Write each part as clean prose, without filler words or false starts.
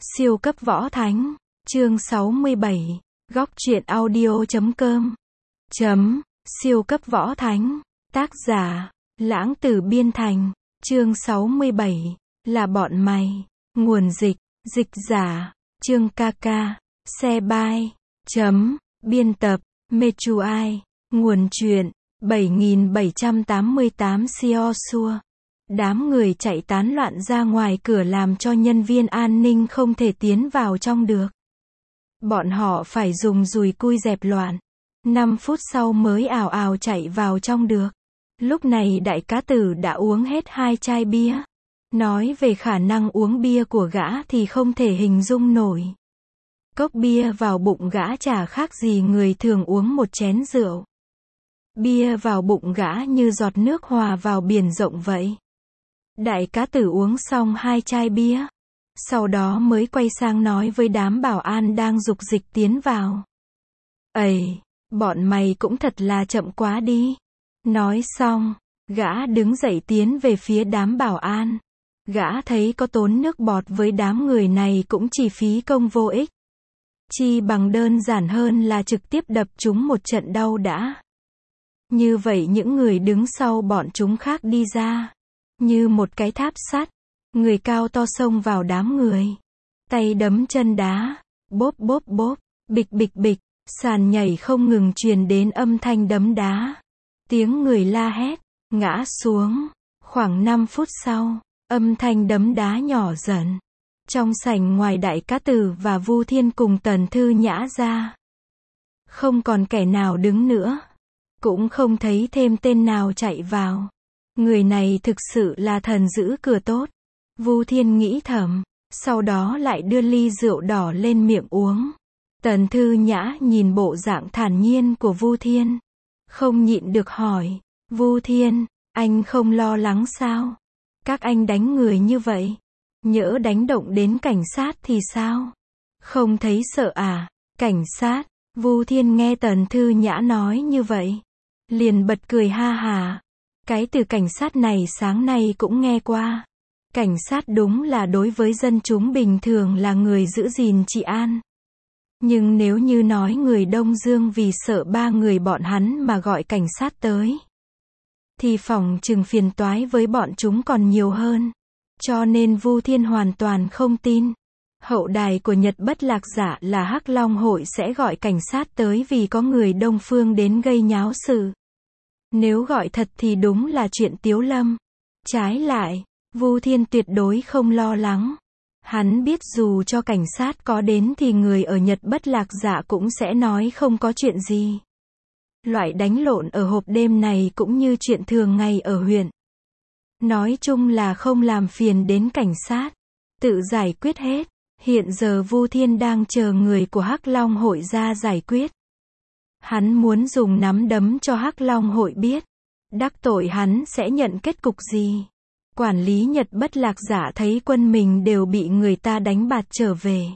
Siêu cấp võ thánh, chương 67, góc truyện audio.com. Siêu cấp võ thánh, tác giả, Lãng Tử Biên Thành, chương 67, là bọn mày, nguồn dịch, dịch giả, Trương Ca, xe bay, biên tập, Mechuai, nguồn truyện, 7788 Siosua. Đám người chạy tán loạn ra ngoài cửa làm cho nhân viên an ninh không thể tiến vào trong được. Bọn họ phải dùng dùi cui dẹp loạn. 5 phút sau mới ào ào chạy vào trong được. Lúc này đại cá tử đã uống hết 2 chai bia. Nói về khả năng uống bia của gã thì không thể hình dung nổi. Cốc bia vào bụng gã chả khác gì người thường uống một chén rượu. Bia vào bụng gã như giọt nước hòa vào biển rộng vậy. Đại cá tử uống xong 2 chai bia. Sau đó mới quay sang nói với đám bảo an đang dục dịch tiến vào. Ây, bọn mày cũng thật là chậm quá đi. Nói xong, gã đứng dậy tiến về phía đám bảo an. Gã thấy có tốn nước bọt với đám người này cũng chỉ phí công vô ích. Chi bằng đơn giản hơn là trực tiếp đập chúng một trận đau đã. Như vậy những người đứng sau bọn chúng khác đi ra. Như một cái tháp sắt, người cao to xông vào đám người. Tay đấm chân đá, bốp bốp bốp, bịch bịch bịch, sàn nhảy không ngừng truyền đến âm thanh đấm đá. Tiếng người la hét, ngã xuống. Khoảng 5 phút sau, âm thanh đấm đá nhỏ dần. Trong sảnh ngoài đại cá tử và Vu Thiên cùng Tần Thư Nhã ra. Không còn kẻ nào đứng nữa. Cũng không thấy thêm tên nào chạy vào. Người này thực sự là thần giữ cửa tốt. Vu Thiên nghĩ thầm, sau đó lại đưa ly rượu đỏ lên miệng uống. Tần Thư Nhã nhìn bộ dạng thản nhiên của Vu Thiên. Không nhịn được hỏi, Vu Thiên, anh không lo lắng sao? Các anh đánh người như vậy, nhỡ đánh động đến cảnh sát thì sao? Không thấy sợ à? Cảnh sát? Vu Thiên nghe Tần Thư Nhã nói như vậy, liền bật cười ha hà. Cái từ cảnh sát này sáng nay cũng nghe qua. Cảnh sát đúng là đối với dân chúng bình thường là người giữ gìn trị an. Nhưng nếu như nói người Đông Dương vì sợ 3 người bọn hắn mà gọi cảnh sát tới, thì phòng chừng phiền toái với bọn chúng còn nhiều hơn. Cho nên Vu Thiên hoàn toàn không tin. Hậu đài của Nhật Bất Lạc Giả là Hắc Long hội sẽ gọi cảnh sát tới vì có người Đông Phương đến gây nháo sự. Nếu gọi thật thì đúng là chuyện tiếu lâm. Trái lại, Vu Thiên tuyệt đối không lo lắng. Hắn biết dù cho cảnh sát có đến thì người ở Nhật Bất Lạc Giả cũng sẽ nói không có chuyện gì. Loại đánh lộn ở hộp đêm này cũng như chuyện thường ngày ở huyện. Nói chung là không làm phiền đến cảnh sát. Tự giải quyết hết. Hiện giờ Vu Thiên đang chờ người của Hắc Long hội ra giải quyết. Hắn muốn dùng nắm đấm cho Hắc Long hội biết. Đắc tội hắn sẽ nhận kết cục gì. Quản lý Nhật Bất Lạc Giả thấy quân mình đều bị người ta đánh bạt trở về.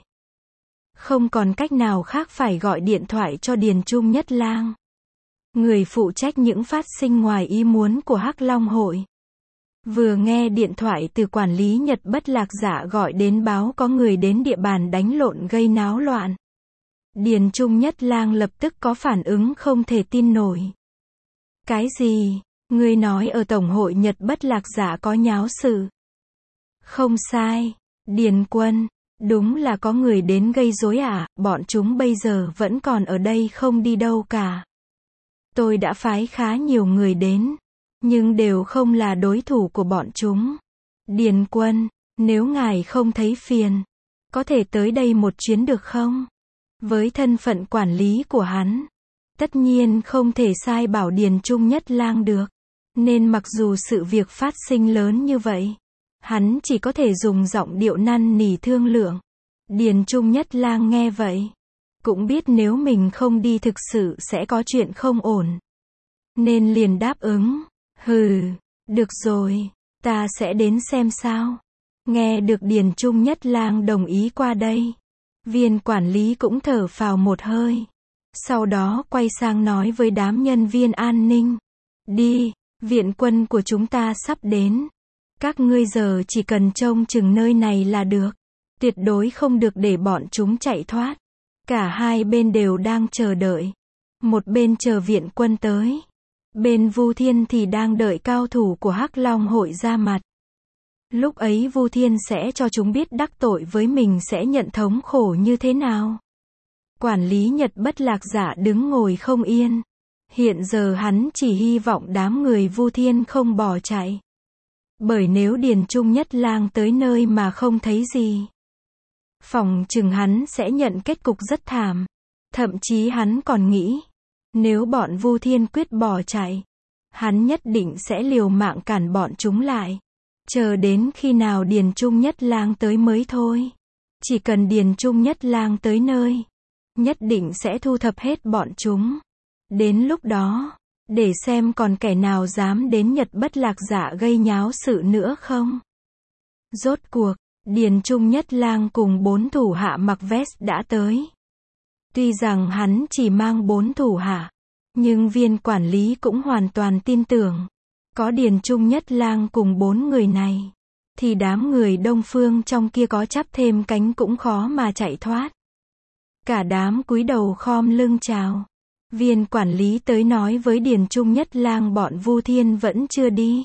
Không còn cách nào khác phải gọi điện thoại cho Điền Trung Nhất Lang. Người phụ trách những phát sinh ngoài ý muốn của Hắc Long hội. Vừa nghe điện thoại từ quản lý Nhật Bất Lạc Giả gọi đến báo có người đến địa bàn đánh lộn gây náo loạn. Điền Trung Nhất Lang lập tức có phản ứng không thể tin nổi. Cái gì? Ngươi nói ở Tổng hội Nhật Bất Lạc Giả có nháo sự? Không sai. Điền Quân, đúng là có người đến gây rối à? Bọn chúng bây giờ vẫn còn ở đây không đi đâu cả. Tôi đã phái khá nhiều người đến, nhưng đều không là đối thủ của bọn chúng. Điền Quân, nếu ngài không thấy phiền, có thể tới đây một chuyến được không? Với thân phận quản lý của hắn, tất nhiên không thể sai bảo Điền Trung Nhất Lang được. Nên mặc dù sự việc phát sinh lớn như vậy, hắn chỉ có thể dùng giọng điệu năn nỉ thương lượng. Điền Trung Nhất Lang nghe vậy, cũng biết nếu mình không đi thực sự sẽ có chuyện không ổn. Nên liền đáp ứng, hừ, được rồi, ta sẽ đến xem sao. Nghe được Điền Trung Nhất Lang đồng ý qua đây, viên quản lý cũng thở phào một hơi. Sau đó quay sang nói với đám nhân viên an ninh, đi. Viện quân của chúng ta sắp đến. Các ngươi giờ chỉ cần trông chừng nơi này là được. Tuyệt đối không được để bọn chúng chạy thoát. Cả hai bên đều đang chờ đợi. Một bên chờ viện quân tới. Bên Vu Thiên thì đang đợi cao thủ của Hắc Long hội ra mặt. Lúc ấy Vu Thiên sẽ cho chúng biết đắc tội với mình sẽ nhận thống khổ như thế nào. Quản lý Nhật Bất Lạc Giả đứng ngồi không yên. Hiện giờ hắn chỉ hy vọng đám người Vu Thiên không bỏ chạy. Bởi nếu Điền Trung Nhất Lang tới nơi mà không thấy gì, phỏng chừng hắn sẽ nhận kết cục rất thảm. Thậm chí hắn còn nghĩ, nếu bọn Vu Thiên quyết bỏ chạy, hắn nhất định sẽ liều mạng cản bọn chúng lại. Chờ đến khi nào Điền Trung Nhất Lang tới mới thôi. Chỉ cần Điền Trung Nhất Lang tới nơi, nhất định sẽ thu thập hết bọn chúng. Đến lúc đó, để xem còn kẻ nào dám đến Nhật Bất Lạc Giả gây nháo sự nữa không. Rốt cuộc, Điền Trung Nhất Lang cùng 4 thủ hạ mặc vest đã tới. Tuy rằng hắn chỉ mang 4 thủ hạ, nhưng viên quản lý cũng hoàn toàn tin tưởng. Có Điền Trung Nhất Lang cùng 4 người này, thì đám người Đông Phương trong kia có chắp thêm cánh cũng khó mà chạy thoát. Cả đám cúi đầu khom lưng chào. Viên quản lý tới nói với Điền Trung Nhất Lang bọn Vu Thiên vẫn chưa đi.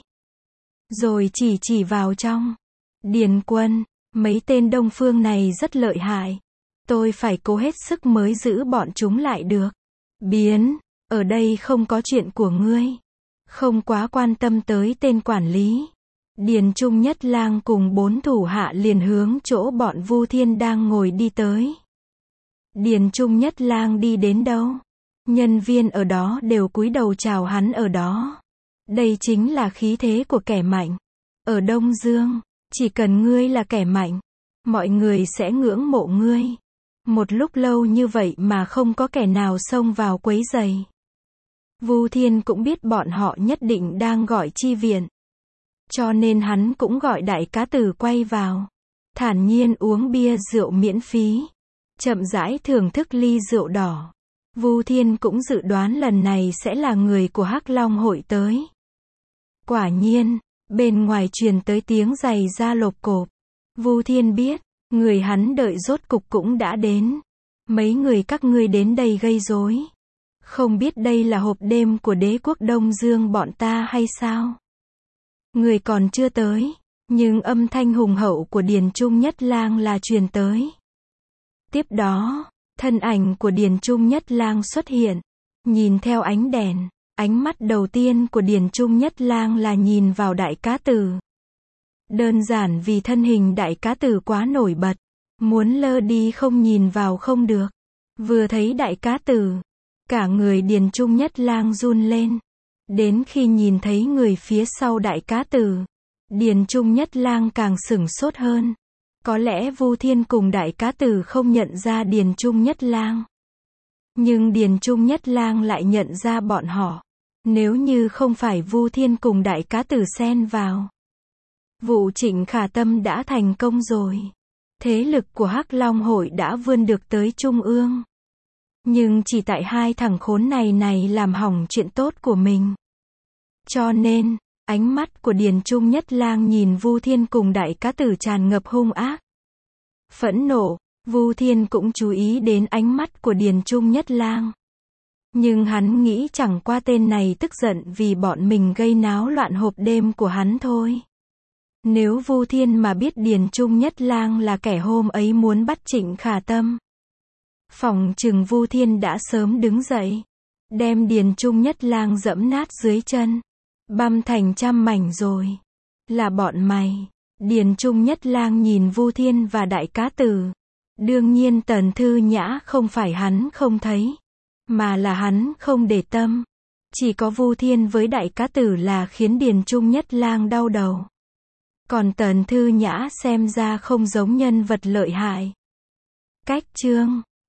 Rồi chỉ vào trong. Điền quân, mấy tên Đông Phương này rất lợi hại. Tôi phải cố hết sức mới giữ bọn chúng lại được. Biến, ở đây không có chuyện của ngươi. Không quá quan tâm tới tên quản lý. Điền Trung Nhất Lang cùng 4 thủ hạ liền hướng chỗ bọn Vu Thiên đang ngồi đi tới. Điền Trung Nhất Lang đi đến đâu? Nhân viên ở đó đều cúi đầu chào hắn ở đó. Đây chính là khí thế của kẻ mạnh. Ở Đông Dương, chỉ cần ngươi là kẻ mạnh, mọi người sẽ ngưỡng mộ ngươi. Một lúc lâu như vậy mà không có kẻ nào xông vào quấy rầy. Vu Thiên cũng biết bọn họ nhất định đang gọi chi viện. Cho nên hắn cũng gọi Đại Cá Tử quay vào. Thản nhiên uống bia rượu miễn phí. Chậm rãi thưởng thức ly rượu đỏ. Vu Thiên cũng dự đoán lần này sẽ là người của Hắc Long hội tới. Quả nhiên, bên ngoài truyền tới tiếng giày da lộp cộp. Vu Thiên biết, người hắn đợi rốt cục cũng đã đến. Mấy người các ngươi đến đây gây rối. Không biết đây là hộp đêm của đế quốc Đông Dương bọn ta hay sao? Người còn chưa tới, nhưng âm thanh hùng hậu của Điền Trung Nhất Lang là truyền tới. Tiếp đó, thân ảnh của Điền Trung Nhất Lang xuất hiện. Nhìn theo ánh đèn, ánh mắt đầu tiên của Điền Trung Nhất Lang là nhìn vào Đại Cá Tử. Đơn giản vì thân hình Đại Cá Tử quá nổi bật. Muốn lơ đi không nhìn vào không được. Vừa thấy Đại Cá Tử, cả người Điền Trung Nhất Lang run lên. Đến khi nhìn thấy người phía sau Đại Cá Tử, Điền Trung Nhất Lang càng sửng sốt hơn. Có lẽ Vu Thiên cùng Đại Cá Tử không nhận ra Điền Trung Nhất Lang. Nhưng Điền Trung Nhất Lang lại nhận ra bọn họ. Nếu như không phải Vu Thiên cùng Đại Cá Tử xen vào, vụ Trịnh Khả Tâm đã thành công rồi. Thế lực của Hắc Long hội đã vươn được tới Trung ương. Nhưng chỉ tại hai thằng khốn này làm hỏng chuyện tốt của mình. Cho nên, ánh mắt của Điền Trung Nhất Lang nhìn Vu Thiên cùng Đại Cá Tử tràn ngập hung ác. Phẫn nộ, Vu Thiên cũng chú ý đến ánh mắt của Điền Trung Nhất Lang. Nhưng hắn nghĩ chẳng qua tên này tức giận vì bọn mình gây náo loạn hộp đêm của hắn thôi. Nếu Vu Thiên mà biết Điền Trung Nhất Lang là kẻ hôm ấy muốn bắt Trịnh Khả Tâm, phỏng chừng Vu Thiên đã sớm đứng dậy, đem Điền Trung Nhất Lang dẫm nát dưới chân, băm thành trăm mảnh rồi. Là bọn mày. Điền Trung Nhất Lang nhìn Vu Thiên và Đại Cá Tử. Đương nhiên Tần Thư Nhã không phải hắn không thấy, mà là hắn không để tâm. Chỉ có Vu Thiên với Đại Cá Tử là khiến Điền Trung Nhất Lang đau đầu. Còn Tần Thư Nhã xem ra không giống nhân vật lợi hại. Cách chương